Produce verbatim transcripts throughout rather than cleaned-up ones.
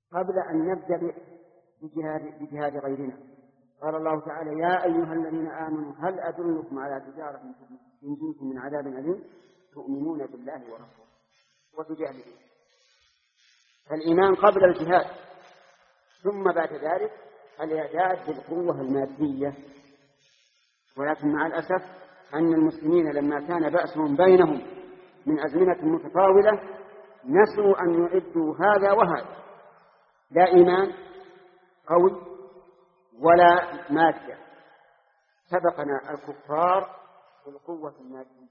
قبل أن نبدأ بجهاد, بجهاد غيرنا. قال الله تعالى: يا أيها الذين آمنوا هل أدلكم على تجارة تنجيكم من عذاب أليم تؤمنون بالله ورسوله وتجاهدون. فالإيمان قبل الجهاد، ثم بعد ذلك الإعداد بالقوة المادية. ولكن مع الأسف أن المسلمين لما كان بأسهم بينهم من أزمنة متطاولة نسوا أن يعدوا هذا وهذا، لا إيمان قوي ولا مادة. سبقنا الكفار بالقوة المادية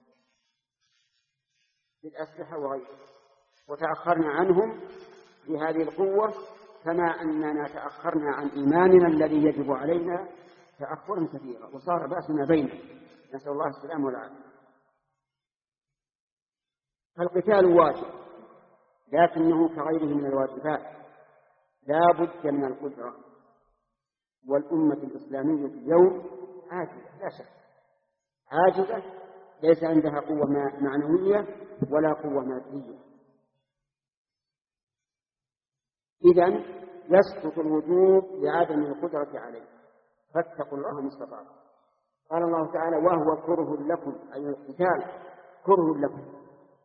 بالأسلحة وغيرها، وتأخرنا عنهم بهذه القوة، كما أننا تأخرنا عن إيماننا الذي يجب علينا تأخرا كثيرا، وصار بأسنا بيننا، نسأل الله السلامة والعافية. فالقتال واجب، لكنه كغيره من الواجبات لا بد من القدرة، والأمة الإسلامية اليوم عاجزة لا شك، عاجزة، ليس عندها قوة معنوية ولا قوة مادية. إذن يسقط الوجوب لعدم القدرة عليه، فاتقوا الله ما استطعتم. قال الله تعالى: وهو كره لكم، أي القتال كره لكم.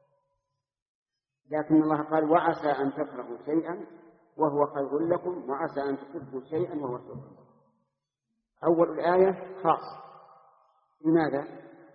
لكن الله قال: وعسى أن تكرهوا شيئا وهو خير لكم وعسى أن تحبوا شيئا وهو شر لكم. أول الآية خاص، لماذا؟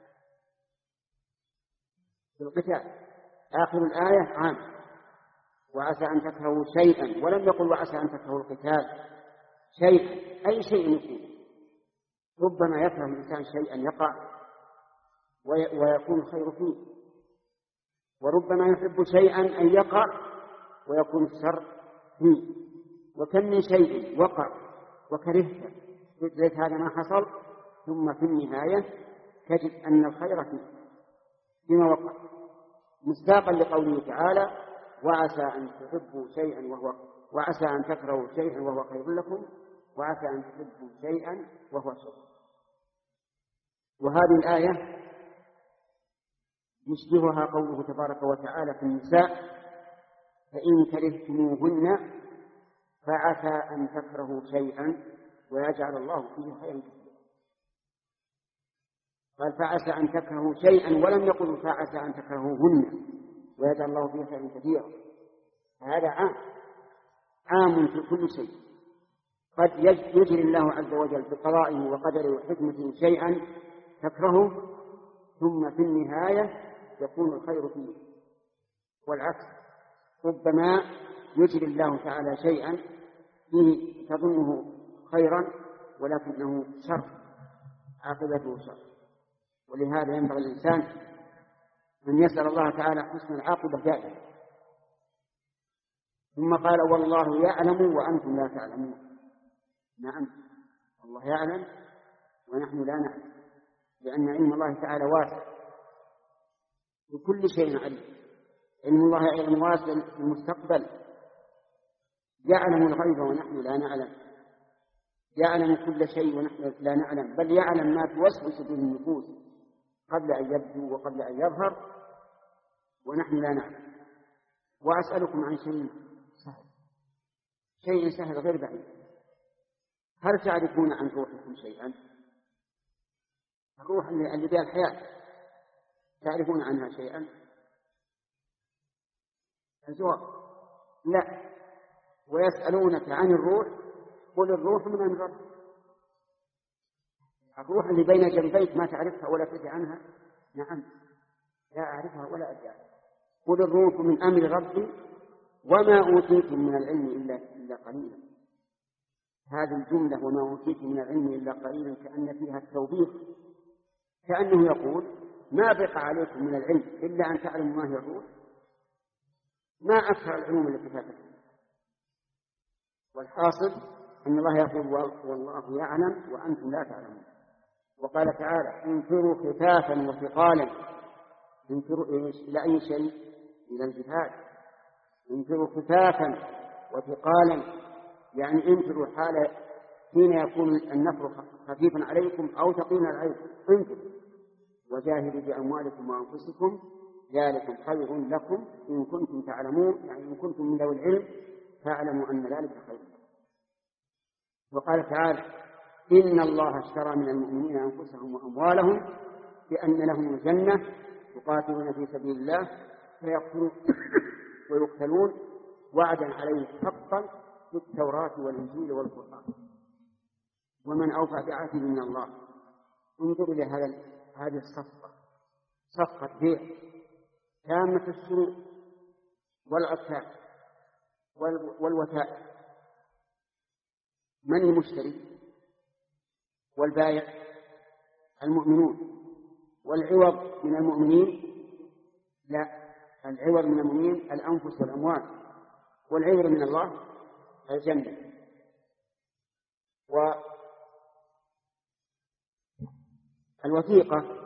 بالقتال. آخر الآية عام، وعسى أن تكرهوا شيئا، ولم يقل وعسى أن تكرهوا القتال. شيئا أي شيء يكون، ربما يكره الإنسان شيئا يقع ويكون الخير فيه، وربما يحب شيئا أن يقع ويكون الشر فيه. وكم من شيء وقع وكرهته ليس هذا ما حصل، ثم في النهاية تجد أن الخير فيه بما وقع، مصداقا لقوله تعالى: وعسى أن تحبوا شيئا وهو وعسى أن تكرهوا شيئا وهو خير لكم وعسى أن تحبوا شيئا وهو شر. وهذه الآية يشبهها قوله تبارك وتعالى في النساء: فإن كرهتموهن فعسى أن تكرهوا شيئا ويجعل الله فيه خيرا كثيرا. قال: فعسى أن تكرهوا شيئا، ولم يقل فعسى أن تكرهوهن ويجعل الله فيه خيرا كثيرا. هذا عام عام في كل شيء. قد يجري الله عز وجل بقضائه وقدره وحكمته شيئا تكرهه، ثم في النهاية يكون الخير فيه، والعكس. ربما يجري الله تعالى شيئا فيه تظنه خيرا ولكنه شر، عاقبته شر. ولهذا ينبغي الإنسان أن يسأل الله تعالى حسن العاقبة دائما. ثم قال: والله يعلم وأنتم لا تعلمون. نعم، الله يعلم ونحن لا نعلم، لأن علم الله تعالى واسع بكل شيء علم. علم الله علم واسع في المستقبل، يعلم الغيب ونحن لا نعلم، يعلم كل شيء ونحن لا نعلم، بل يعلم ما توسوس به النفوس قبل أن يبدو وقبل أن يظهر ونحن لا نعلم. وأسألكم عن شيء سهل، شيء سهل غير بعيد. هل تعرفون عن روحكم شيئا؟ الروح اللي بها الحياة، تعرفون عنها شيئا؟ الجواب لا. ويسألونك عن الروح قل الروح من أمر ربي. الروح اللي بين جنبيك ما تعرفها ولا تدري عنها؟ نعم، لا أعرفها ولا أدري عنها. قل الروح من أمر ربي وما أوتيتم من العلم إلا, إلا قليلا. هذه الجملة وما أوتيتم من العلم إلا قليلا كأن فيها التوبيخ، كأنه يقول: ما بقى عليكم من العلم إلا أن تعلموا ما هي الروح، ما أكثر العلوم التي فاتتكم. والحاصل أن الله يقول: والله يعلم وأنتم لا تعلمون. وقال تعالى: انفروا خفافا وثقالا. انفروا إلى أي شيء؟ إلى الجهاد. انفروا خفافا وثقالا، يعني انفروا حال حين يكون النفر خفيفا عليكم أو ثقيلا عليكم، انفروا وجاهدوا بأموالكم وأنفسكم ذلكم خير لكم إن كنتم تعلمون، يعني إن كنتم من ذوي العلم فاعلموا أن ذلك خير. وقال تعالى: إن الله اشترى من المؤمنين أنفسهم وأموالهم بأن لهم الجنة يقاتلون في سبيل الله فيقتلون ويقتلون وعدا عليه حقا في التوراة والإنجيل والقرآن ومن أوفى بعهده من الله. انظر إلى هذه الصفقة، صفقة بيع تامة الشروط والعتاق والوثائق. من المشتري والبائع؟ المؤمنون. والعوض من المؤمنين؟ لا، العوض من المؤمنين الأنفس والأموال، والعوض من الله الجنة. والوثيقة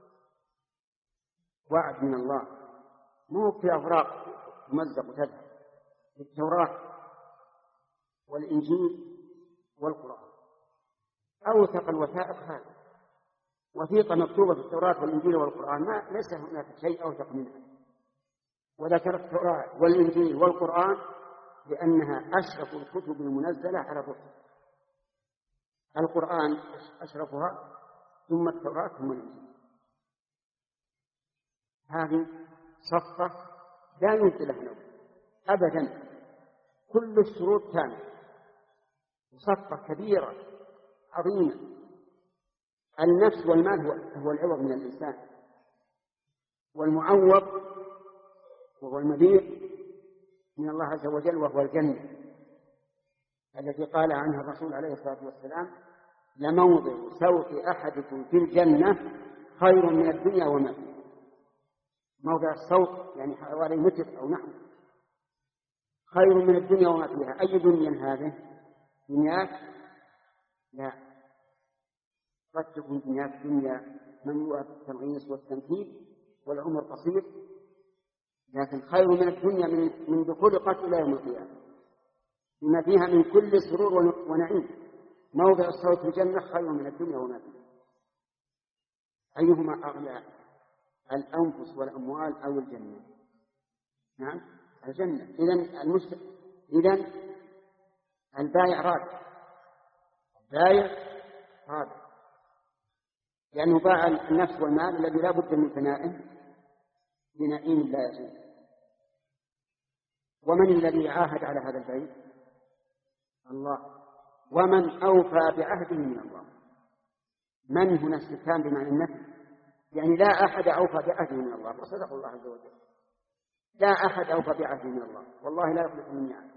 وعد من الله، مو في أوراق تمزق وتذهب، في التوراة والإنجيل والقرآن. أوثق الوثائق هذه وثيقة مكتوبة في التوراة والإنجيل والقرآن، ما ليس هناك شيء أوثق منها. وذكر التوراة والإنجيل والقرآن لأنها أشرف الكتب المنزلة على الرسل. القرآن أشرفها، ثم التوراة ثم الإنجيل. هذه صفقة لا يمكن لها نوم أبدا، كل الشروط تامة، صفقة كبيرة عظيمة. النفس والمال هو, هو العوض من الإنسان، والمعوض وهو المبيع من الله عز وجل وهو الجنة التي قال عنها الرسول عليه الصلاة والسلام: لموضع سوط أحدكم في الجنة خير من الدنيا وما فيها. موضع السوط يعني حوالي متر أو نحو، خير من الدنيا وما فيها. أي دنيا هذه؟ دنياك؟ لا، قد تكون دنياك دنيا مملوءة بالتنغيص والتنكيل والعمر قصير، لكن خير من الدنيا من منذ خلقت إلى يوم القيامة بما فيها من كل سرور ونعيم. موضع الصوت في الجنة خير من الدنيا وما فيها. أيهما أغلى، الأنفس والأموال أو الجنة؟ نعم الجنة. إذن المشت... إذن البائع راد، البائع راد، لأنه باع النفس والمال الذي لا بد من فنائه بنعيم لا يزول. ومن الذي عاهد على هذا البيع؟ الله. ومن أوفى بعهده من الله. من هنا استفهام بمعنى النفي، يعني لا أحد أوفى بعهده من الله، وصدق الله عز وجل. لا أحد أوفى بعهده من الله، والله لا يخلف الميعاد.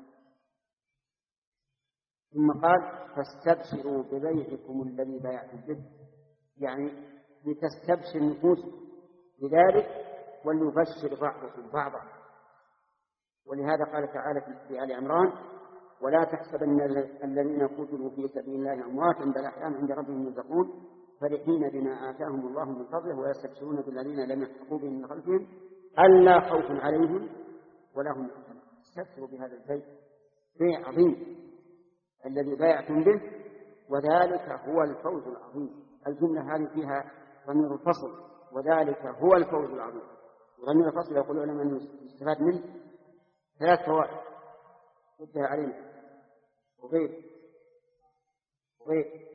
ثم قال: فاستبشروا ببيعكم الذي بايعتم به، يعني لتستبشر النفوس بذلك وليبشر بعضكم بعضا. ولهذا قال تعالى في آل عمران: ولا تحسبن الذين قتلوا في سبيل الله أمواتا بل أحياء عند ربهم يرزقون فرحين بما آتاهم الله من فضله ويستبشرون بالذين لم يلحقوا بهم من خلفهم ألا خوف عليهم ولا هم يحزنون. استبشروا بهذا البيع، بيع عظيم الذي بايعتم به، وذلك هو الفوز العظيم. الجملة هذه فيها ضمير الفصل، وذلك هو الفوز العظيم. ضمير الفصل يقول العلماء أنه يستفاد منه ثلاث فوائد ردها علينا وغير وغير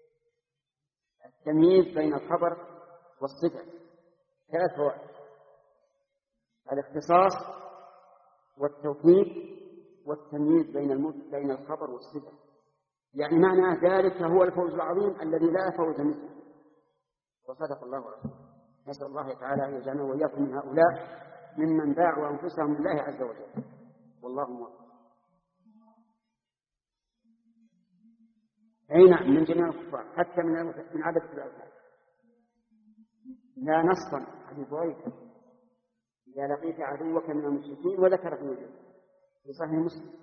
التمييز بين الخبر والصفة، ثلاث فوائد: الاختصاص والتوكيد والتمييز بين بين الخبر والصفة. يعني معنى ذلك هو الفوز العظيم الذي لا فوز مثله. وصدق الله ورسوله. نسأل الله تعالى أن يجعلنا وإياكم من هؤلاء ممن باعوا أنفسهم لله عز وجل، والله موفق. أي نعم، من جميع الكفار حتى من من عدد الأوثان. لا نصا حديث بريدة: إذا لقيت عدوك من المشركين، وذكر في وجهه في صحيح مسلم.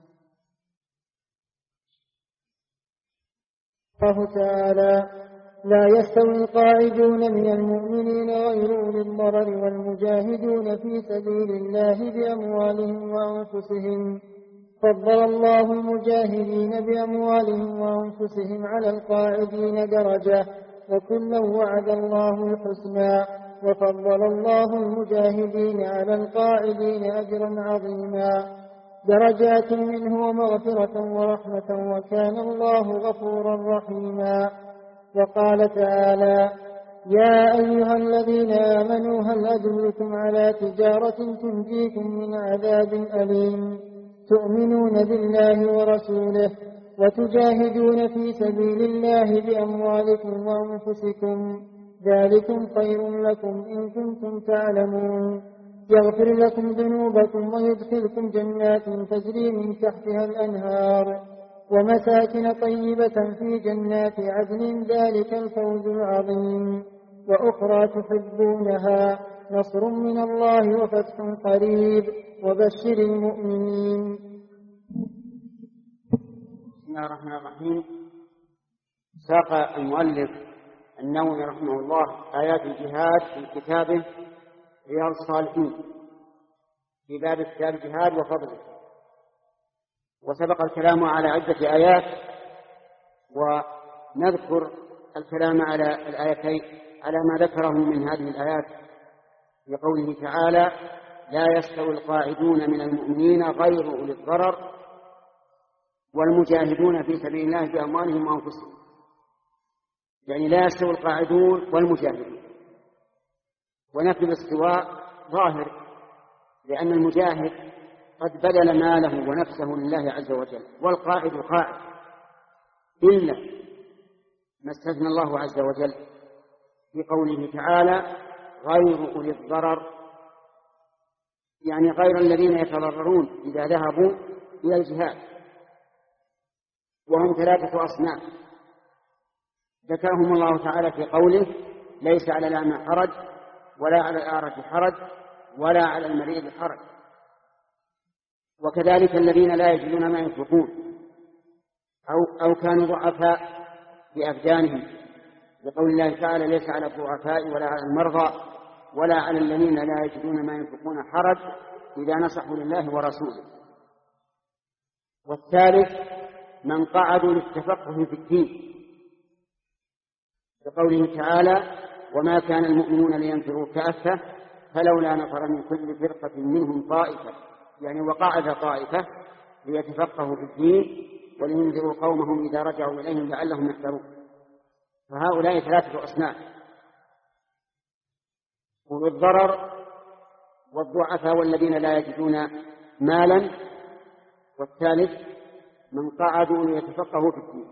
الله تعالى: لا يستوي القاعدون من المؤمنين غير أولي الضرر والمجاهدون في سبيل الله بأموالهم وأنفسهم. فضل الله المجاهدين بأموالهم وأنفسهم على القاعدين درجة، وكلا وعد الله الحسنى، وفضل الله المجاهدين على القاعدين أجرا عظيما. درجات منه ومغفرة ورحمة وكان الله غفورا رحيما. وقال تعالى: يا أيها الذين آمنوا هل أدلكم على تجارة تنجيكم من عذاب أليم تؤمنون بالله ورسوله وتجاهدون في سبيل الله بأموالكم وأنفسكم ذلكم خير لكم إن كنتم تعلمون يغفر لكم ذنوبكم ويدخلكم جنات تجري من تحتها الأنهار ومساكن طيبة في جنات عدن ذلك الفوز العظيم وأخرى تحبونها نصر من الله وفتح قريب وبشر المؤمنين. بسم الله الرحمن الرحيم. ساق المؤلف النووي رحمه الله آيات الجهاد في كتابه رياض الصالحين في باب كتاب الجهاد وفضله، وسبق الكلام على عدة آيات، ونذكر الكلام على الآيتين على ما ذكره من هذه الآيات في قوله تعالى: لا يستوي القاعدون من المؤمنين غير أولي الضرر والمجاهدون في سبيل الله بأموالهم وأنفسهم. يعني لا يستوي القاعدون والمجاهدون، ونفي الاستواء ظاهر، لأن المجاهد قد بذل ماله ونفسه لله عز وجل، والقاعد قاعد، إلا ما استثنى الله عز وجل في قوله تعالى: غير أولي الضرر، يعني غير الذين يتضررون إذا ذهبوا إلى الجهاد، وهم ثلاثة أصناف ذكرهم الله تعالى في قوله: ليس على الأعمى حرج ولا على الأعرج حرج ولا على المريض حرج. وكذلك الذين لا يجدون ما ينفقون أو, أو كانوا ضعفاء في أبدانهم، لقول الله تعالى: ليس على الضعفاء ولا على المرضى ولا على الذين لا يجدون ما ينفقون حرج إذا نصحوا لله ورسوله. والثالث من قعدوا للتفقه في الدين، لقوله تعالى: وما كان المؤمنون لينفروا كافة فلولا نفر من كل فرقة منهم طائفة، يعني وقعد طائفة ليتفقهوا في الدين ولينذروا قومهم إذا رجعوا إليهم لعلهم يحذرون. فهؤلاء ثلاثة أصناف: أولو الضرر والضعفاء والذين لا يجدون مالا، والثالث من قعدوا ليتفقهوا في الدين.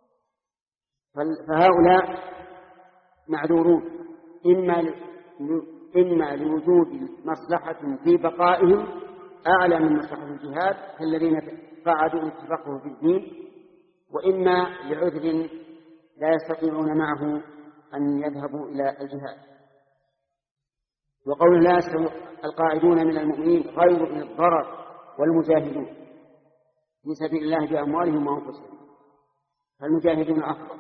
فهؤلاء معذورون إما إما لوجود مصلحة في بقائهم أعلى من مصلحة الجهاد كالذين قعدوا ليتفقهوا في الدين، وإما لعذر لا يستطيعون معه أن يذهبوا إلى الجهاد. وقول لا يستوي القاعدون من المؤمنين غير أولي الضرر والمجاهدون في سبيل الله بأموالهم وأنفسهم، فالمجاهدون أفضل.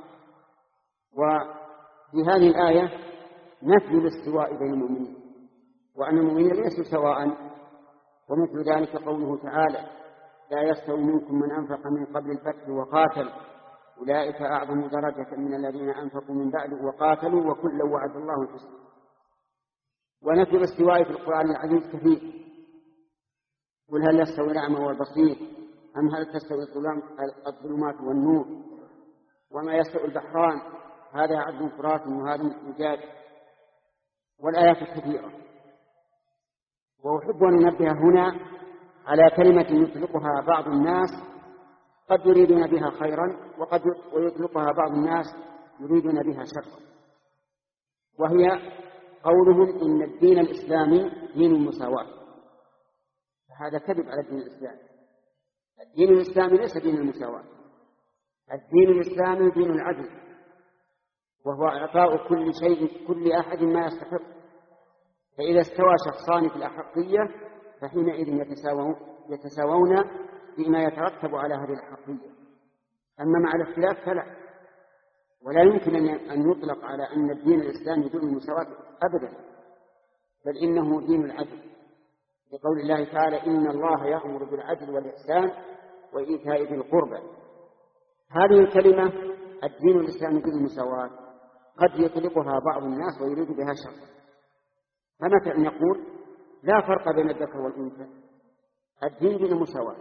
وفي هذه الآية نفي الاستواء بين المؤمنين، وأن المؤمنين ليسوا سواء. ومثل ذلك قوله تعالى: لا يستوي منكم من أنفق من قبل الفتح وقاتل أولئك أعظم درجة من الذين أنفقوا من بعد وقاتلوا وكلا وعد الله الحسنى. ونفي الاستواء في القرآن العزيز كثير: قل هل يستوي الأعمى والبصير أم هل تستوي الظلمات والنور وما يستوي البحران هذا عذب فرات وهذا مجاج، والآيات الكثيرة. وأحب أن ننبه هنا على كلمة يطلقها بعض الناس قد يريدون بها خيرا، وقد ويطلقها بعض الناس يريدون بها شرا، وهي قولهم إن الدين الإسلامي دين المساواة. هذا كذب على الدين الإسلامي. الدين الإسلامي ليس دين المساواة، الدين الإسلامي دين العدل، وهو إعطاء كل شيء كل أحد ما يستحق. فإذا استوى شخصان في الأحقية فحينئذ يتساوون, يتساوون فيما يترتب على هذه الأحقية. أما مع الاختلاف فلا، ولا يمكن أن يطلق على أن الدين الإسلامي دين المساواة أبدا، بل إنه دين العدل، لقول الله تعالى: إن الله يأمر بالعدل والإحسان وإيتاء ذي القربى. هذه الكلمة الدين الإسلامي دين المساواة قد يطلقها بعض الناس ويريد بها شر. فمثلا نقول: لا فرق بين الذكر والأنثى، الدين دين المساواة.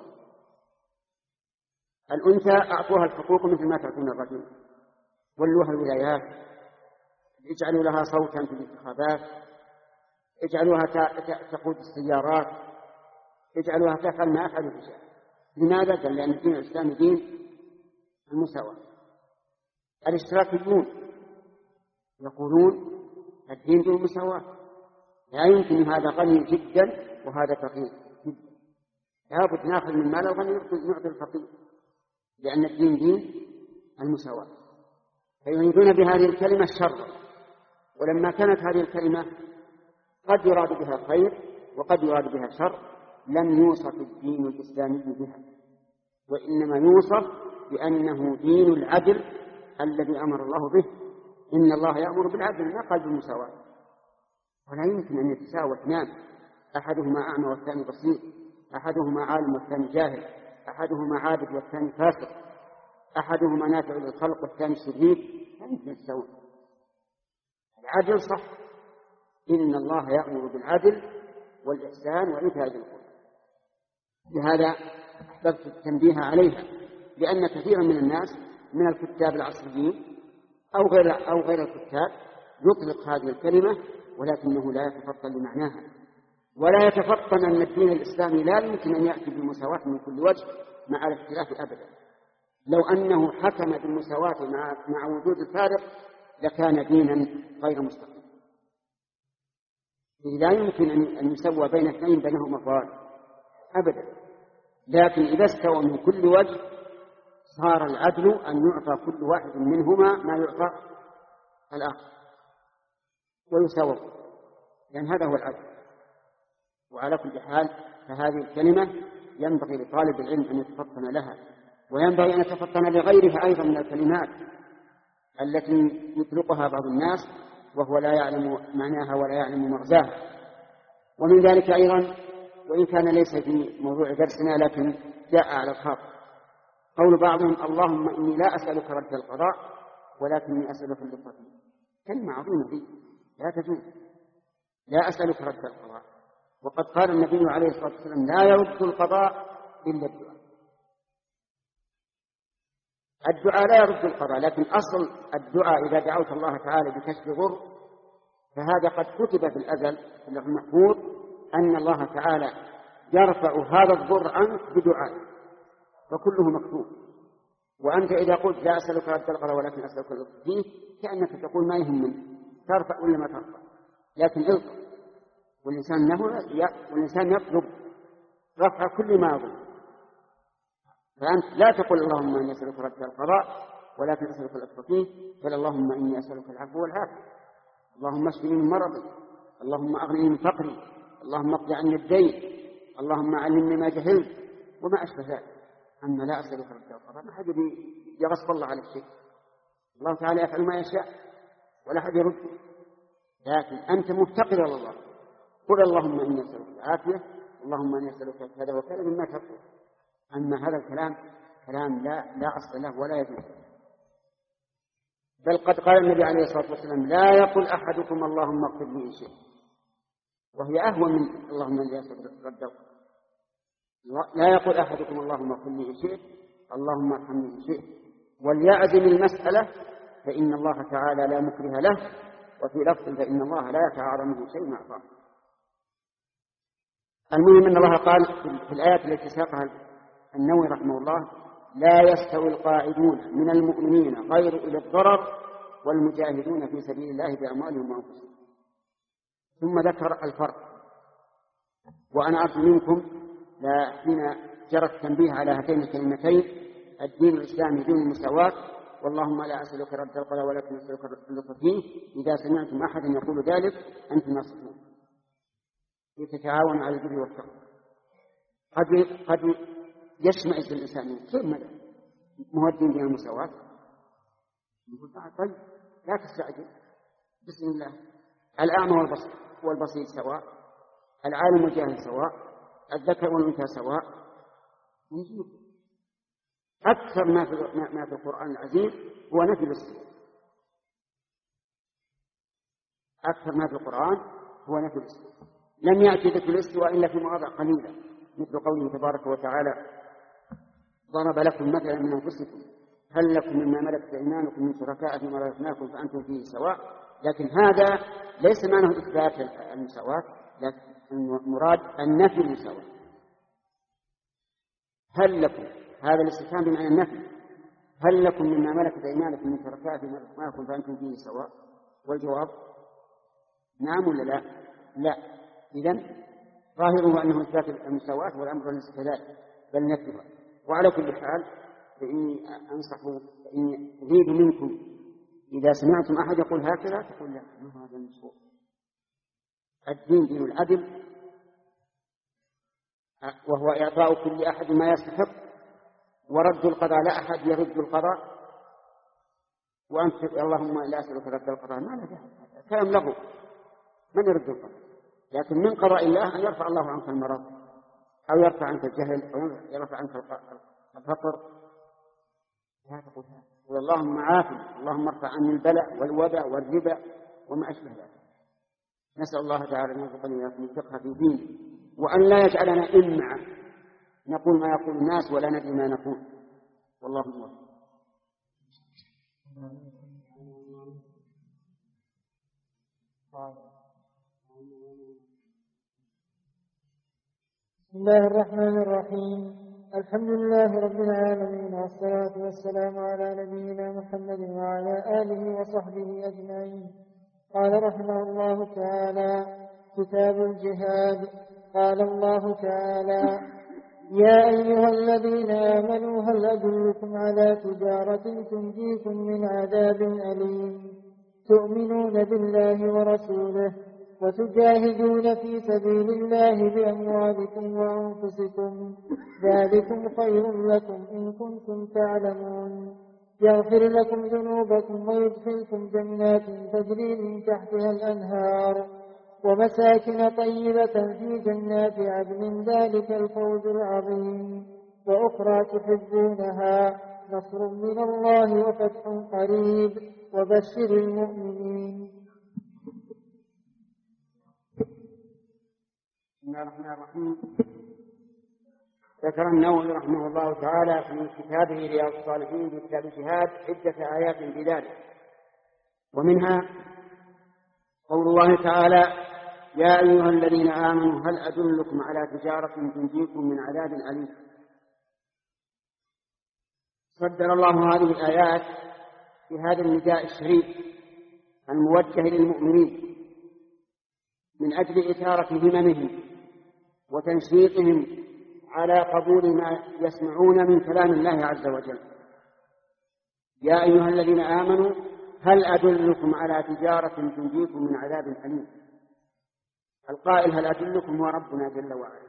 الأنثى أعطوها الحقوق مثل ما تعطون الرجل، ولوها الولايات، اجعلوا لها صوتا في الانتخابات، اجعلوها تقود السيارات، اجعلوها تفعل ما أفعل الرجال. لماذا؟ قال لأن الدين الإسلامي دين المساواة. الاشتراكيون يقولون الدين دين المساواة، لا يمكن هذا غني جدا وهذا فقير جدا، لابد ناخذ من مال الغني نعطي الفقير، لأن الدين دين المساواة. فيريدون بهذه الكلمة الشر، ولما كانت هذه الكلمة قد يراد بها خير وقد يراد بها شر لم يوصف الدين الإسلامي بها، وإنما يوصف بأنه دين العدل الذي أمر الله به. إن الله يأمر بالعدل ما قال بالمساواة، ولا يمكن أن يتساوى اثنان أحدهما أعمى والثاني بصير، أحدهما عالم والثاني جاهل، أحدهما عابد والثاني فاسق، أحدهما نافع للخلق والثاني شريك، لا يمكن يتساوى. العدل صح، إن الله يأمر بالعدل والإحسان وإيتاء ذي القربى. لهذا أحببت التنبيه عليها، لأن كثيرا من الناس من الكتاب العصريين أو غير أو غير الكتاب يطلق هذه الكلمة ولكنه لا يتفطن لمعناها، ولا يتفطن أن الدين الإسلامي لا يمكن أن يأتي بالمساواة من كل وجه مع الاختلاف أبدا. لو أنه حكم بالمساواة مع مع وجود الفارق لكان دينا غير مستقيم. لا يمكن أن يسوى بين اثنين بينهما فارق أبدا، لكن إذا استوى من كل وجه صار العدل أن يعطى كل واحد منهما ما يعطى الآخر ويساوى، لأن هذا هو العدل. وعلى كل حال فهذه الكلمة ينبغي لطالب العلم أن يتفطن لها، وينبغي أن يتفطن لغيرها أيضا من الكلمات التي يطلقها بعض الناس وهو لا يعلم معناها ولا يعلم مغزاها. ومن ذلك أيضا، وإن كان ليس في موضوع درسنا لكن جاء على الخاطر، قول بعضهم اللهم إني لا أسألك رد القضاء ولكني أسألك اللطف. كلمة عظيمة دي لا تجوز، لا أسألك رد القضاء، وقد قال النبي عليه الصلاة والسلام لا يرد القضاء إلا الدعاء. الدعاء لا يرد القضاء، لكن أصل الدعاء إذا دعوت الله تعالى بكشف ضر فهذا قد كتب في الأزل في اللوح المحفوظ أن الله تعالى يرفع هذا الضر عنك بدعاء، فكله مكتوب. وأنت إذا قلت لا أسألك رد القضاء ولكن أسألك اللطف فيه كأنك تقول ما يهمني ترفع ولا ما ترفع، لكن الطف. والإنسان له والإنسان يطلب رفع كل ما يظن، فأنت لا تقول اللهم إني أسألك رد القضاء ولكن أسألك اللطف فيه، بل اللهم إني أسألك العفو والعافية، اللهم اشفني من مرضي، اللهم أغنني من فقري، اللهم اقض عني الدين، اللهم علمني ما جهلت وما أشبه ذلك. أما لا أسألك رد القضاء ما حد يغصب الله على الشيء، الله تعالى يفعل ما يشاء ولا حد يرد، لكن أنت مفتقر إلى الله، قل اللهم إني أسألك العافية، اللهم إني أسألك كذا وكذا مما تقول. أما هذا الكلام كلام لا لا أصل له ولا يجوز. بل قد قال النبي عليه الصلاة والسلام لا يقول أحدكم اللهم اغفر لي إن شئت، وهي أهون من اللهم إني أسألك رد القضاء. لا يقول أحدكم اللهم اغفر لي إن شئت، اللهم ارحمني إن شئت، وليعزم المسألة فإن الله تعالى لا مكره له، وفي لفظ فإن الله لا يتعارض منه شيء أعطاه. المهم أن الله قال في الآيات التي ساقها النووي رحمه الله لا يستوي القاعدون من المؤمنين غير أولي الضرر والمجاهدون في سبيل الله بأموالهم وأنفسهم، ثم ذكر الفرق. وأنا أرجو منكم لا حين جرى التنبيه على هاتين الكلمتين الدين الإسلامي دين المساواة واللهم لا أسألك رد القضاء ولكن أسألك اللطف فيه، إذا سمعتم أحدا يقول ذلك أنتم ناصحون يتعاون على البر والتقوى. قد قد يشمئز الإنسان كيف ماذا مهدين بين المساواة، يقول طيب لا تستعجل بسم الله، الأعمى والبصير والبصير سواء، العالم والجاهل سواء، الذكر والأنثى سواء. نجيب أكثر ما في ما في القرآن العزيز هو نفي الاستواء، أكثر ما في القرآن هو نفي الاستواء. لم يأتي ذكر الاستواء إلا في مواضع قليلة مثل قوله تبارك وتعالى ضرب لكم مثلا من أنفسكم هل لكم مما ملكت أيمانكم من شركاء فيما رزقناكم فأنتم فيه سواء. لكن هذا ليس معناه إثبات المساواة، لكن المراد النفي المساواة. هل لكم هذا الاستفهام بمعنى النفي، هل لكم مما ملكت أيمانكم من شركاء فيما رزقناكم فأنتم فيه سواء؟ والجواب نعم ولا لا؟ لا. إذن ظاهره أنه إثبات المساواة والأمر ليس كذلك بل نفيها. وعلى كل حال فإني أنصح فإني أريد منكم إذا سمعتم أحد يقول هكذا تقول لا، ما هذا المشروع. الدين دين العدل، وهو إعطاء كل أحد ما يستحق، ورد القضاء لا أحد يرد القضاء، وأنت اللهم لا أسألك رد القضاء، ما له كلام لغو، من يرد القضاء؟ لكن من قضاء الله أن يرفع الله عنك المرض أو يرفع عنك الجهل أو يرفع عنك الفقر. لا تقول هذا، اللهم عافنا، اللهم ارفع عني البلاء والوباء والربا وما أشبه ذلك. نسأل الله تعالى أن يرزقنا وإياكم الفقه في دينه، وأن لا يجعلنا إمعا نقول ما يقول الناس ولا ندري ما نقول، والله موفق. بسم الله الرحمن الرحيم. الحمد لله رب العالمين، والصلاة والسلام على نبينا محمد وعلى آله وصحبه أجمعين. قال رحمه الله تعالى: كتاب الجهاد. قال الله تعالى: يا أيها الذين آمنوا هل أدلكم على تجارة تنجيكم من عذاب أليم تؤمنون بالله ورسوله وتجاهدون في سبيل الله بأموالكم وأنفسكم، ذلكم خير لكم إن كنتم تعلمون، يغفر لكم ذنوبكم ويدخلكم جنات تجري من تحتها الأنهار ومساكن طيبة في جنات عدن، ذلك الفوز العظيم، وأخرى تحبونها، نصر من الله وفتح قريب، وبشر المؤمنين. بسم الله الرحمن الرحيم. ذكر النووي رحمه الله تعالى في كتابه رياض الصالحين في كتاب الجهاد عدة آيات بذلك، ومنها قول الله تعالى: يا أيها الذين آمنوا هل أدلكم على تجارة تنجيكم من عذاب أليم. صدر الله هذه الآيات في هذا النداء الشريف الموجه للمؤمنين من أجل إثارة هممهم وتنشيطهم على قبول ما يسمعون من كلام الله عز وجل. يا أيها الذين آمنوا هل أدلكم على تجارة تنجيكم من عذاب أليم. القائل هل أدلكم هو ربنا جل وعلا،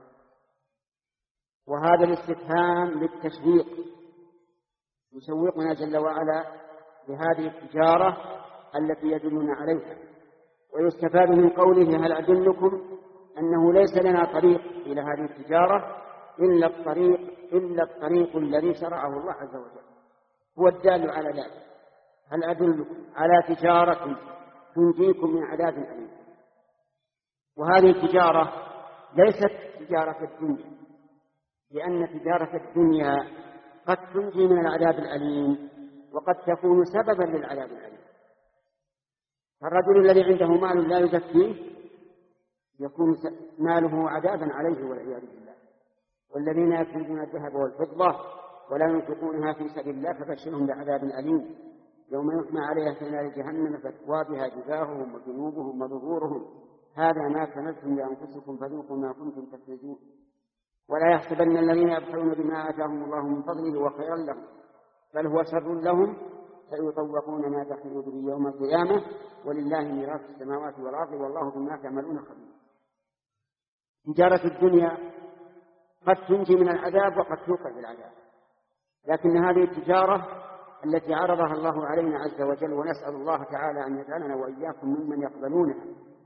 وهذا الاستفهام للتشويق، يشوقنا جل وعلا بهذه التجارة التي يدلنا عليها. ويستفاد من قوله هل أدلكم أنه ليس لنا طريق إلى هذه التجارة إلا الطريق إلا الطريق الذي شرعه الله عز وجل، هو الدال على ذلك. هل أدلكم على تجارة تنجيكم من عذاب أليم. وهذه التجارة ليست تجارة الدنيا، لأن تجارة الدنيا قد تنجي من العذاب الأليم وقد تكون سببا للعذاب الأليم. فالرجل الذي عنده مال لا يزكيه يكون ماله عذابا عليه والعياذ بالله. والذين يكنزون الذهب والفضة ولا ينفقونها في سبيل الله فبشرهم بعذاب أليم يوم يحمى عليها في نار جهنم فتكوى بها جباههم وجنوبهم وظهورهم هذا ما كنزتم لأنفسكم فذوقوا ما كنتم تكنزون. ولا يحسبن الذين يبخلون بما آتاهم الله من فضله وخيرا لهم بل هو شر لهم سيطوقون ما دخلوا به يوم القيامة ولله ميراث السماوات والأرض والله بما تعملون خبير. تجارة الدنيا قد تنجي من العذاب وقد توقع بالعذاب، لكن هذه التجارة التي عرضها الله علينا عز وجل، ونسأل الله تعالى أن يجعلنا وإياكم ممن يقبلونها،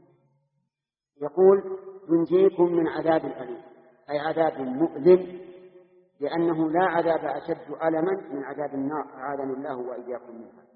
يقول تنجيكم من عذاب أليم، أي عذاب مؤلم، لأنه لا عذاب أشد ألما من عذاب النار، أعاذنا الله وإياكم منها.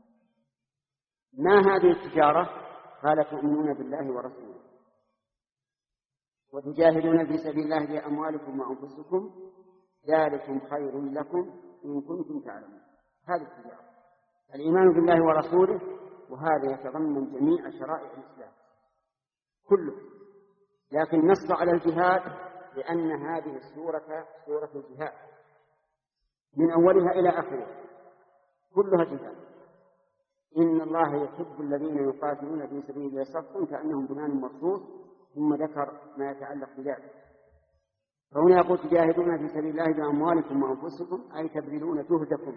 ما هذه التجارة؟ قال تؤمنون بالله ورسوله. وتجاهدون في سبيل الله بأموالكم وأنفسكم ذلكم خير لكم إن كنتم تعلمون. هذا التجارة، الإيمان بالله ورسوله، وهذا يتضمن جميع شرائع الإسلام كله، لكن نص على الجهاد لأن هذه السورة سورة الجهاد من أولها إلى آخرها كلها جهاد. إن الله يحب الذين يقاتلون في سبيله صفا كأنهم بنيان مرصوص، ثم ذكر ما يتعلق بذلك. فهنا يقول تجاهدون في سبيل الله بأموالكم وأنفسكم، أي تبذلون جهدكم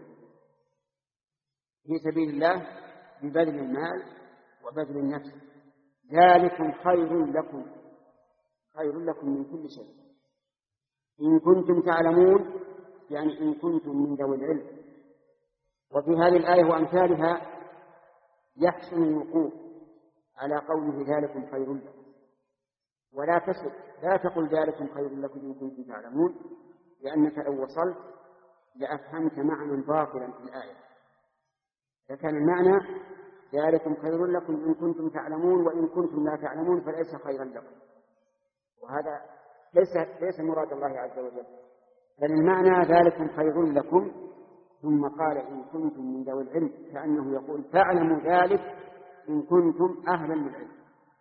في سبيل الله ببذل المال وبذل النفس. ذلكم خير لكم، خير لكم من كل شيء إن كنتم تعلمون، يعني إن كنتم من ذوي العلم. وفي هذه الآية وأمثالها يحسن الوقوف على قوله ذلكم خير لكم، ولا تسل لا تقل ذلكم خير لكم إن كنتم تعلمون، لأنك لو وصلت لأفهمت معنى باطلا في الآية، فكان المعنى ذلكم خير لكم إن كنتم تعلمون، وإن كنتم لا تعلمون فليس خيرا لكم، وهذا ليس ليس مراد الله عز وجل، بل المعنى ذلكم خير لكم. ثم قال إن كنتم من ذوي العلم، كأنه يقول فاعلموا ذلك إن كنتم أهلا للعلم.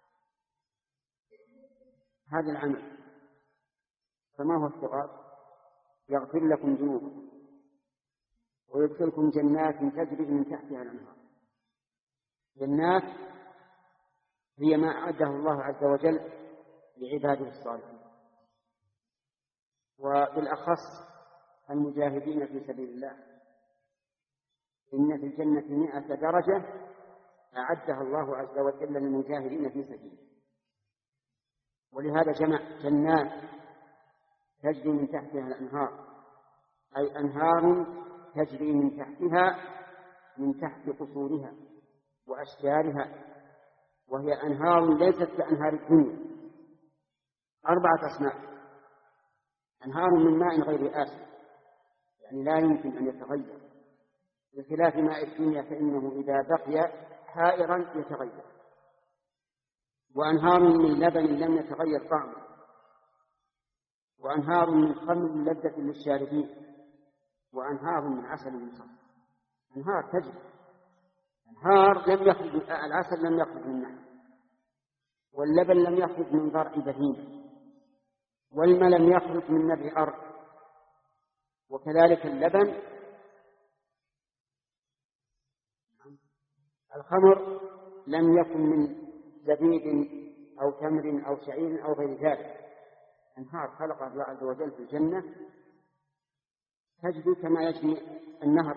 هذا العمل، فما هو الثواب؟ يغفر لكم ذنوبكم ويدخلكم جنات تجري من تحتها الأنهار. جنات هي ما أعده الله عز وجل لعباده الصالحين، وبالأخص المجاهدين في سبيل الله. إن في الجنة مئة درجة أعدها الله عز وجل للمجاهدين في سبيله، ولهذا جمع جنات تجري من تحتها الأنهار، أي أنهار تجري من تحتها من تحت قصورها وأشجارها، وهي أنهار ليست كأنهار الدنيا، أربعة أصناف. أنهار من ماء غير آسف، يعني لا يمكن أن يتغير، بخلاف ماء الدنيا فإنه إذا بقي حائرا يتغير. وأنهار من لبن لم يتغير طعمه، وأنهار من خمر لذة للشاربين، وأنهار من عسل مصفى. أنهار تجري، أنهار لم يخرج، العسل لم يخرج من نحن، واللبن لم يخرج من ضرع بهيمة، والماء لم يخرج من نبع أرض، وكذلك اللبن. الخمر لم يكن من زبيب أو تمر أو شعير أو غير ذلك. أنهار خلق الله عز وجل في الجنة تجري كما يجري النهر.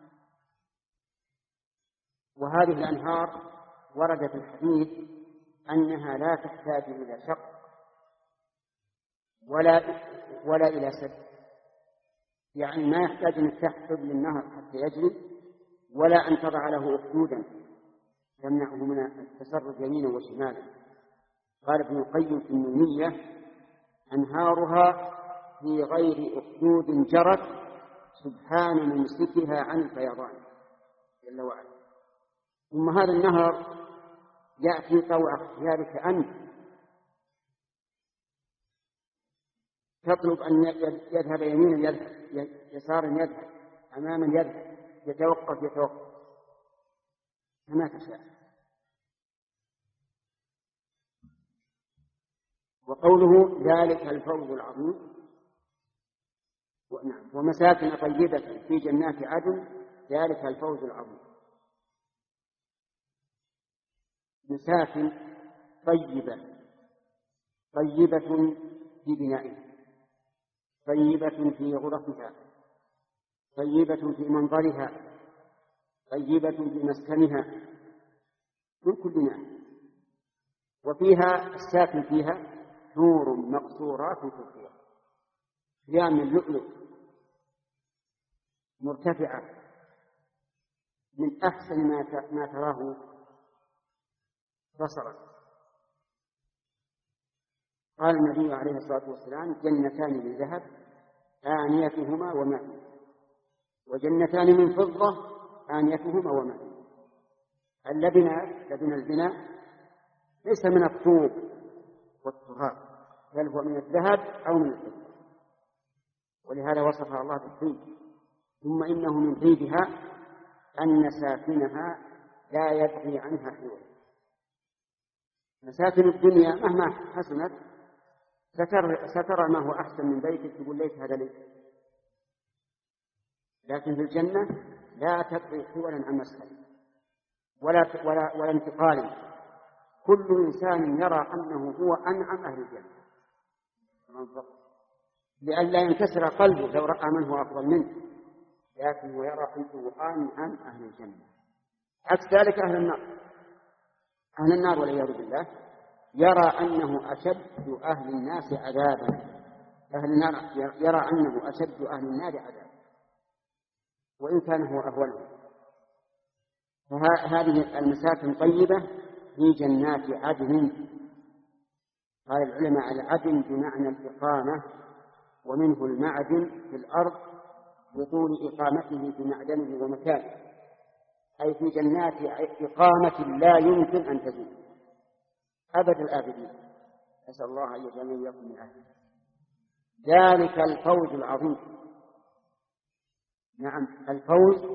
وهذه الأنهار ورد في الحديث أنها لا تحتاج إلى شق ولا ولا إلى سد، يعني ما يحتاج أن تحفظ للنهر حتى يجري، ولا أن تضع له أخدودا تمنعه من التسرب يمينا وشمالا. قال ابن القيم في النونية أنهارها في غير أخدود جرت سبحان ممسكها عن الفيضان جل وعلا. ثم هذا النهر يأتي طوع اختيارك أنت، تطلب أن يذهب يمينا يذهب، يسارا يذهب، أماما يذهب، يتوقف يتوقف كما تشاء. وقوله ذلك الفوز العظيم، ونعم ومساكن طيبة في جنات عدن ذلك الفوز العظيم. مساكن طيبة، طيبة في بنائها، طيبة في غرفها، طيبة في منظرها، طيبة في مسكنها، من كل ناحية. وفيها الساكن فيها حور مقصورات في الخيام، خيام من لؤلؤ مرتفعة من أحسن ما تراه بصرا. قال النبي عليه الصلاة والسلام جنتان من ذهب آنيتهما وما فيه، وجنتان من فضة آنيتهما وما فيه. اللبنات، لبن البناء ليس من الطوب والتراب، بل هو من الذهب أو من الفضة، ولهذا وصفها الله بالطيب. ثم إنه من طيبها أن ساكنها لا يبغي عنها حول. مساكن الدنيا مهما حسنت سترى, سترى ما هو أحسن من بيتك تقول ليس هذا ليس، لكن في الجنة لا تبغي حولا عن مسكن ولا, ولا, ولا انتقالا. كل إنسان يرى أنه هو أنعم أهل الجنة، لئلا ينكسر قلبه لو رأى من هو أفضل منه، لكن هو يرى أنه أنعم أهل الجنة. عكس ذلك أهل النار، أهل النار والعياذ بالله يرى أنه أشد أهل الناس عذابا، أهل النار يرى أنه أشد أهل النار عذابا وإن كان هو أهونه. فهذه المساكن طيبة في جنات عدن. قال العلماء العدن بمعنى الإقامة، ومنه المعدن في الأرض بطول إقامته في معدنه ومكانه، أي في جنات إقامة لا يمكن أن تزول أبد الآبدين. أسأل الله أن يجعلنا وإياكم من أهله. ذلك الفوز العظيم. نعم، الفوز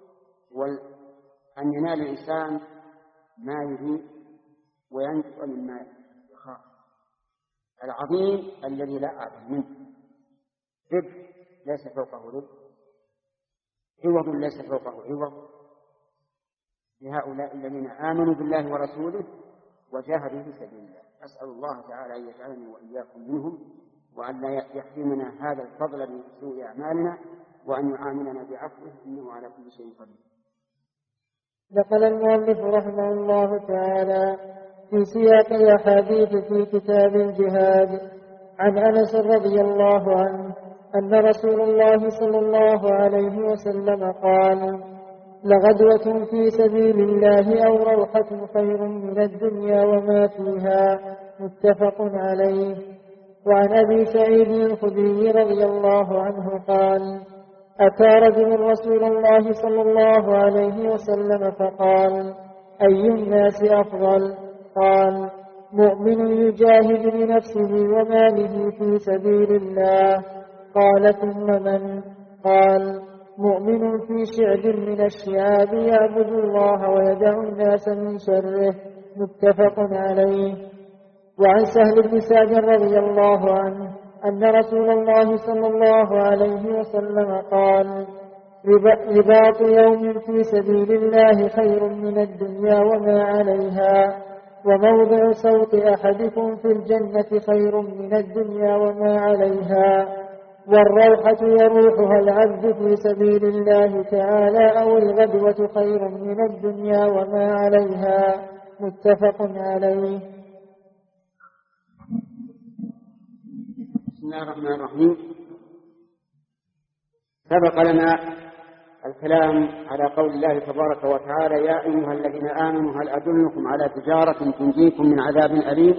أن ينال الإنسان ما يريد وينجو مما يخاف. العظيم الذي لا أعظم منه، رب ليس فوقه رب، عوض ليس فوقه عوض، لهؤلاء الذين آمنوا بالله ورسوله وجاهدوا في سبيل الله. أسأل الله تعالى أن يجعلني وإياكم منهم، وأن لا يحرمنا هذا الفضل بسوء أعمالنا، وأن يعاملنا بعفوه إنه على كل شيء قدير. دخل المؤلف رحمه الله تعالى في سياق الأحاديث في كتاب الجهاد عن أنس رضي الله عنه أن رسول الله صلى الله عليه وسلم قال: لغدوة في سبيل الله أو روحة خير من الدنيا وما فيها، متفق عليه. وعن أبي سعيد الخدري رضي الله عنه قال: أتى رجل رسول الله صلى الله عليه وسلم فقال: أي الناس أفضل؟ قال: مؤمن يجاهد بنفسه وماله في سبيل الله. قال: ثم من؟ قال: مؤمن في شعب من الشعاب يعبد الله ويدع الناس من شره، متفق عليه. وعن سهل بن سعد رضي الله عنه أن رسول الله صلى الله عليه وسلم قال: رباط يوم في سبيل الله خير من الدنيا وما عليها، وموضع صوت أحدكم في الجنة خير من الدنيا وما عليها، والروحة يروحها العبد في سبيل الله تعالى أو الغدوة خير من الدنيا وما عليها، متفق عليه. بسم الله الرحمن الرحيم. سبق لنا الكلام على قول الله تبارك وتعالى: يا أيها الذين آمنوا هل أدلكم على تجارة تنجيكم من عذاب أليم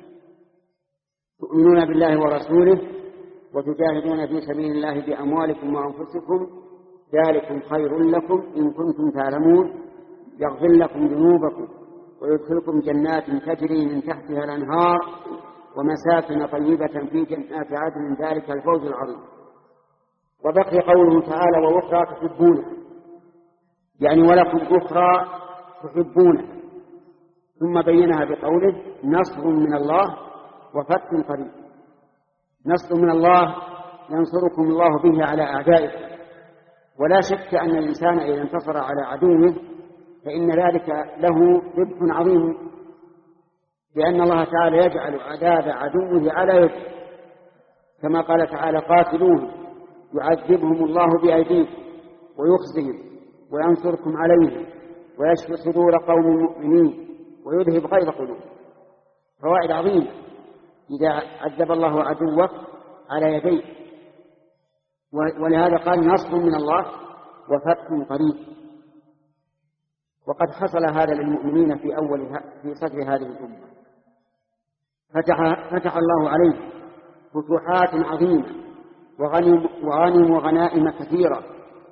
تؤمنون بالله ورسوله وتجاهدون في سبيل الله بأموالكم وأنفسكم ذلكم خير لكم إن كنتم تعلمون يغفر لكم ذنوبكم ويدخلكم جنات تجري من تحتها الأنهار ومساكن طيبة في جنات عدن ذلك الفوز العظيم. وبقي قوله تعالى: وأخرى تحبونها، يعني ولكم أخرى تحبونها، ثم بينها بقوله: نصر من الله وفتح قريب. نصر من الله ينصركم الله به على أعدائكم، ولا شك أن الإنسان إذا انتصر على عدوه فإن ذلك له ربح عظيم، لأن الله تعالى يجعل عذاب عدوه على يده، كما قال تعالى: قاتلوه يعذبهم الله بأيديكم ويخزهم وينصركم عليهم ويشفي صدور قوم مؤمنين ويذهب غيظ قلوبهم. فوائد عظيمة إذا عذب الله عدوك على يديه. ولهذا قال: نصر من الله وفتح قريب. وقد حصل هذا للمؤمنين في أول في صدر هذه الأمة، فتح, فتح الله عليه فتوحات عظيمة وغنم, وغنم وغنائم كثيرة،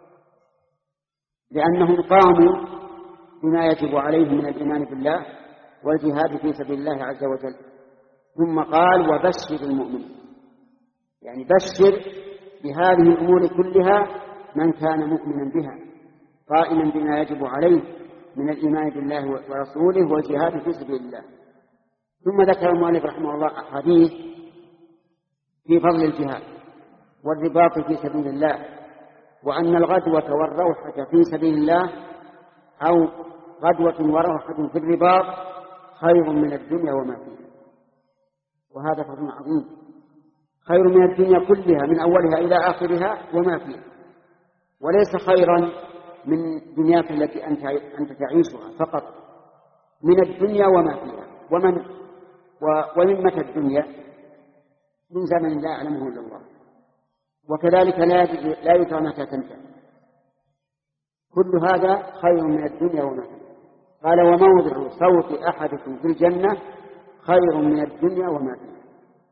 لأنهم قاموا بما يجب عليهم من الإيمان بالله والجهاد في سبيل الله عز وجل. ثم قال وبشر المؤمنين، يعني بشر بهذه الأمور كلها من كان مؤمنا بها قائما بما يجب عليه من الإيمان بالله ورسوله والجهاد في سبيل الله. ثم ذكر المؤلف رحمه الله أحاديث في فضل الجهاد والرباط في سبيل الله، وأن الغدوة والروحة في سبيل الله أو غدوة وروحة في الرباط خير من الدنيا وما فيها. وهذا فضل عظيم، خير من الدنيا كلها من أولها إلى آخرها وما فيها، وليس خيرا من دنياك التي أنت تعيشها فقط، من الدنيا وما فيها. ومن ومن متى الدنيا؟ من زمن لا يعلمه إلا الله، وكذلك لا يدرى متى تنتهي. كل هذا خير من الدنيا وما فيها. قال وموضع صوت أحدكم في الجنة خير من الدنيا وما فيها.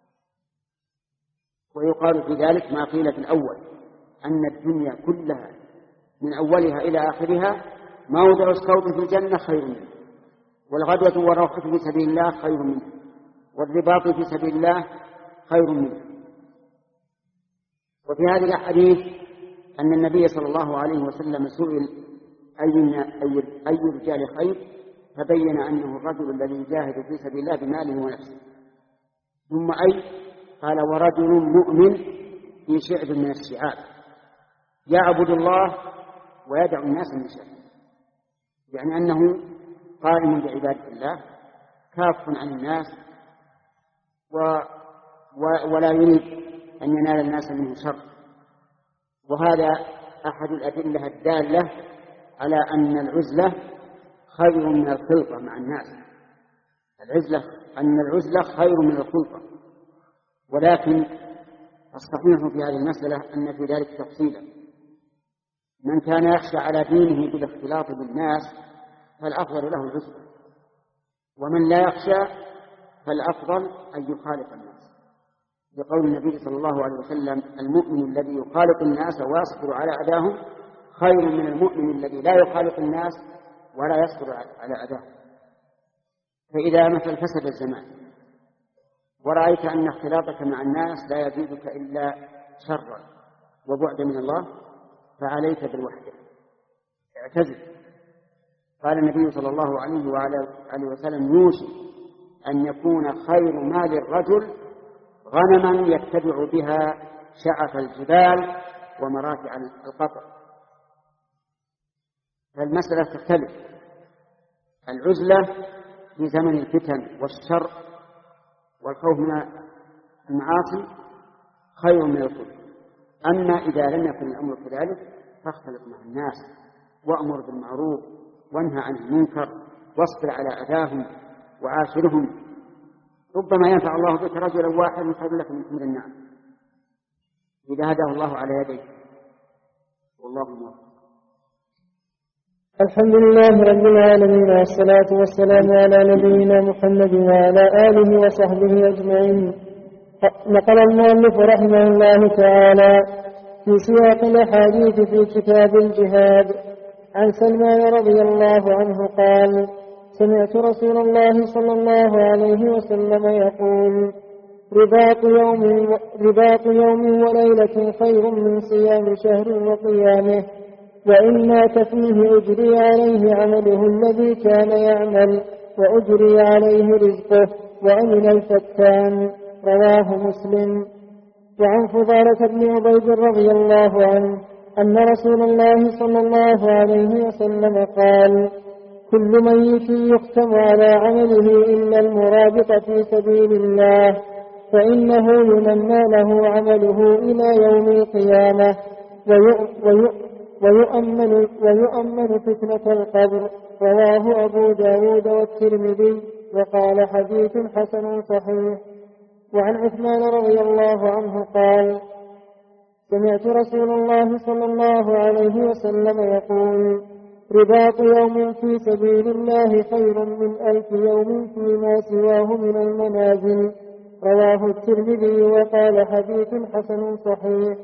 ويقال في ذلك ما قيل في الأول، أن الدنيا كلها من أولها إلى آخرها موضع الصوت في الجنة خير منه، والغدوة والروحة في سبيل الله خير منه، والرباط في سبيل الله خير منه. وفي هذه الأحاديث أن النبي صلى الله عليه وسلم سئل أي أي رجال خير، فبين أنه الرجل الذي يجاهد في سبيل الله بماله ونفسه. ثم أي قال ورجل مؤمن في شعب من الشعاب يعبد الله ويدعو الناس من شره، يعني أنه قائم بعبادة الله كاف عن الناس و ولا يريد أن ينال الناس منه شر. وهذا أحد الأدلة الدالة على أن العزلة خير من الخلطة مع الناس. العزلة أن العزلة خير من الخلطة، ولكن الصحيح في هذه المسألة أن في ذلك تفصيلا. من كان يخشى على دينه بالاختلاط بالناس فالأفضل له العزلة، ومن لا يخشى فالأفضل أن يخالط الناس، بقول النبي صلى الله عليه وسلم المؤمن الذي يخالط الناس ويصبر على أذاهم خير من المؤمن الذي لا يخالط الناس ولا يصبر على أذاهم. فإذا مثل فسد الزمان ورأيت أن اختلاطك مع الناس لا يزيدك إلا شرا وبعدا من الله فعليك بالوحدة، اعتزل. قال النبي صلى الله عليه وعلى وسلم يوشك أن يكون خير مال الرجل غنما يتبع بها شعف الجبال ومراتع القطر. فالمسألة تختلف. العزلة في زمن الفتن والشر والخوف من المعاصي خير من الخلط. أما إذا لم يكن الأمر كذلك فاختلط مع الناس وأمر بالمعروف وانهى عن المنكر واصبر على أذاهم وعاشرهم. ربما ينفع الله بك رجلا واحدا خير لك من حمر النعم إذا هداه الله على يديه. والله موفق. الحمد لله رب العالمين، والصلاة والسلام على نبينا محمد وعلى آله وصحبه أجمعين. نقل المؤلف رحمه الله تعالى في سياق الأحاديث في كتاب الجهاد عن سلمان رضي الله عنه قال سمعت رسول الله صلى الله عليه وسلم يقول رباط يوم, رباط يوم وليلة خير من صيام شهر وقيامه، وإن مات فيه أجري عليه عمله الذي كان يعمل وأجري عليه رزقه وأمن الفتان. رواه مسلم. وعن فضالة بن عبيد رضي الله عنه أن رسول الله صلى الله عليه وسلم قال كل ميت يختم على عمله إلا المرابط في سبيل الله فإنه يمنى له عمله إلى يوم القيامة ويؤمن, ويؤمن فتنة القبر. رواه أبو داود والترمذي وقال حديث حسن صحيح. وعن عثمان رضي الله عنه قال سمعت رسول الله صلى الله عليه وسلم يقول رباط يوم في سبيل الله خير من ألف يوم فيما سواه من المنازل. رواه الترمذي وقال حديث حسن صحيح.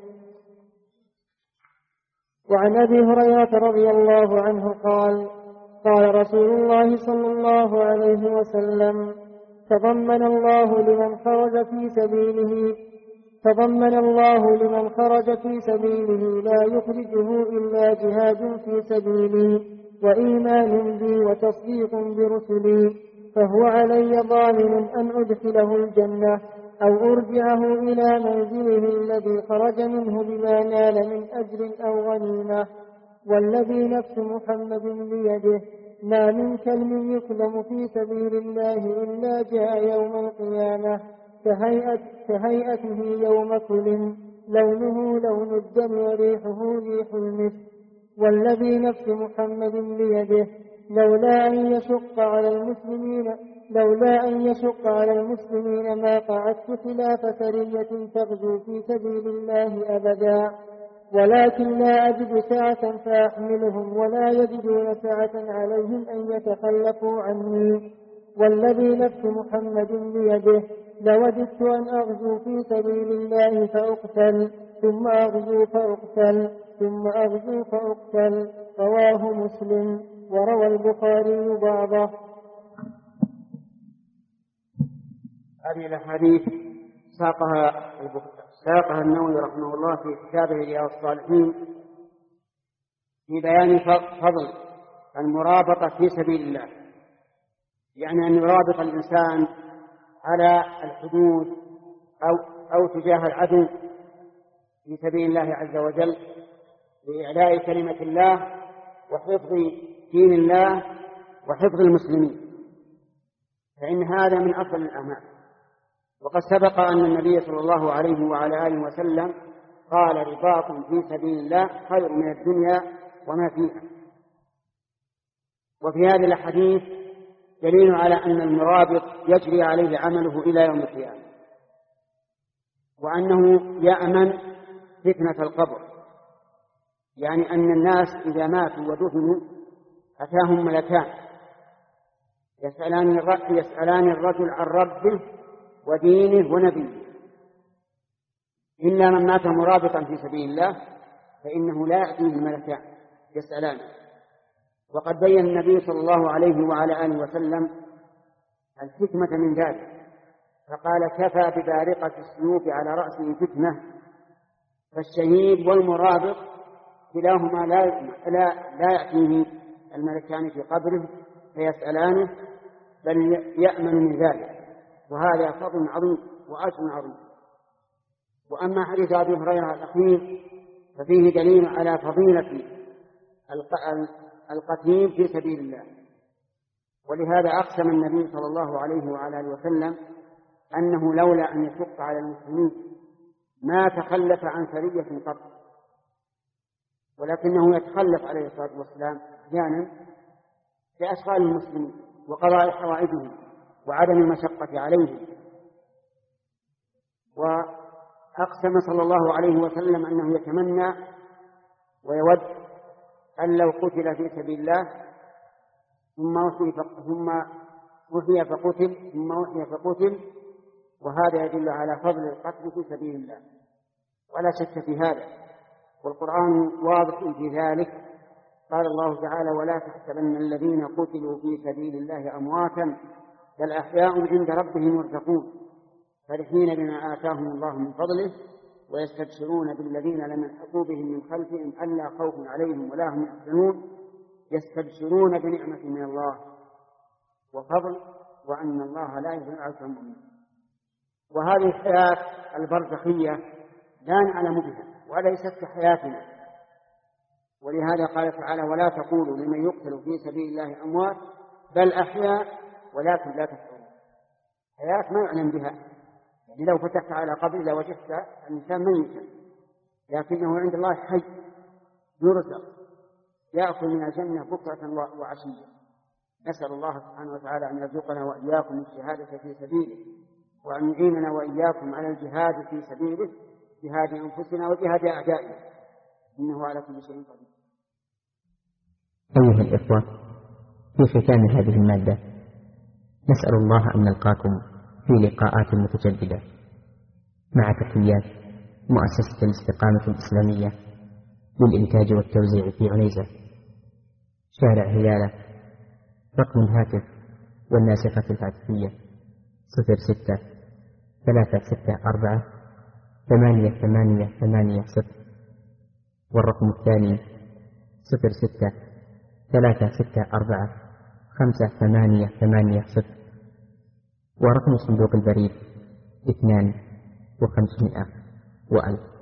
وعن أبي هريرة رضي الله عنه قال قال رسول الله صلى الله عليه وسلم تضمن الله لمن خرج في سبيله تضمن الله لمن خرج في سبيله لا يخرجه إلا جهاد في سبيلي وإيمان بي وتصديق برسلي، فهو علي ضامن أن أدخله الجنة أو أرجعه إلى منزله الذي خرج منه بما نال من أجر أو غنيمة. والذي نفس محمد بيده ما من كلم يكلم في سبيل الله إلا جاء يوم القيامة كهيئة كهيئته يوم كلم، لونه لون الدم وريحه ريح المسك. والذي نفس محمد بيده لولا أن يشق على المسلمين لولا أن يشق على المسلمين ما قعدت خلاف سرية تغزو في سبيل الله أبدا، ولكن لا أجد سعة فأحملهم ولا يجدون سعة عليهم أن يتخلفوا عني. والذي نفس محمد بيده لوددت أن أغزو في سبيل الله فأقتل ثم أغزو فأقتل ثم أغزو فأقتل. رواه مسلم، وروى البخاري بعضه. هذه الأحاديث ساقها ساقها النووي رحمه الله في كتابه رياض الصالحين في بيان فضل المرابطة في سبيل الله، يعني أن يرابط الإنسان على الحدود أو أو تجاه العدو في سبيل الله عز وجل لإعلاء كلمة الله وحفظ دين الله وحفظ المسلمين، فإن هذا من أفضل الأعمال. وقد سبق أن النبي صلى الله عليه وعلى آله وسلم قال رباط في سبيل الله خير من الدنيا وما فيها. وفي هذه الحديث دليل على أن المرابط يجري عليه عمله إلى يوم القيامة، وأنه يأمن فتنة القبر، يعني أن الناس إذا ماتوا ودفنوا أتاهم ملكان يسألان يسألان الرجل عن ربه ودينه ونبيه، إلا من مات مرابطا في سبيل الله فإنه لا يأتيه الملكان يسألانه. وقد بين النبي صلى الله عليه وعلى آله وسلم الحكمة من ذلك، فقال كفى ببارقة السيوف على رأسه فتنة. فالشهيد والمرابط كلاهما لا لا, لا يأتيه الملكان في قبره فيسألانه، بل يأمن من ذلك، وهذا فضل عظيم وأجر عظيم. وأما حديث أبي هريرة الأخير ففيه دليل على فضيلة القتيل في سبيل الله، ولهذا أقسم النبي صلى الله عليه وعلى آله وسلم أنه لولا أن يشق على المسلمين ما تخلف عن سرية قط، ولكنه يتخلف عليه الصلاة والسلام أحيانا لأشغال المسلمين وقضاء حوائجهم وعدم المشقة عليهم. وأقسم صلى الله عليه وسلم أنه يتمنى ويود أن لو قتل في سبيل الله ثم وحي فقتل ثم وحي فقتل، وهذا يدل على فضل القتل في سبيل الله ولا شك في هذا، والقرآن واضح في ذلك. قال الله تعالى ولا تحسبن الذين قتلوا في سبيل الله أمواتا بل أحياء عند ربهم يرزقون فرحين بما آتاهم الله من فضله ويستبشرون بالذين لم يلحقوا بهم من خلفهم ألا خوف عليهم ولا هم يحزنون يستبشرون بنعمة من الله وفضل وأن الله لا يضيع أجر المؤمنين. وهذه الحياة البرزخية لا نعلم بها وليست كحياتنا، ولهذا قال تعالى ولا تقولوا لمن يقتل في سبيل الله أموات بل أحياء ولكن لا تشعرون. حياة ما يعلم بها، يعني لو فتحت على قبر لوجدت الإنسان ميتا، لكنه عند الله حي يرزق يأكل من الجنة بكرة وعشية. نسأل الله سبحانه وتعالى أن يرزقنا وإياكم الشهادة في سبيله، وأن يعيننا وإياكم على الجهاد في سبيله، جهاد أنفسنا وجهاد أعدائنا، إنه على كل شيء قدير. أيها الإخوة، في ختام هذه المادة نسأل الله أن نلقاكم في لقاءات متجددة، مع تحيات مؤسسة الاستقامة الإسلامية للإنتاج والتوزيع في عنيزة، شارع هلالة، رقم الهاتف والناسخة الهاتفية صفر ستة ثلاثة ستة أربعة ثمانية ثمانية ثمانية صفر. والرقم الثاني صفر ستة ثلاثة ستة أربعة خمسة ثمانية ثمانية صفر. ورقم صندوق البريد اثنان وخمسمائة وألف.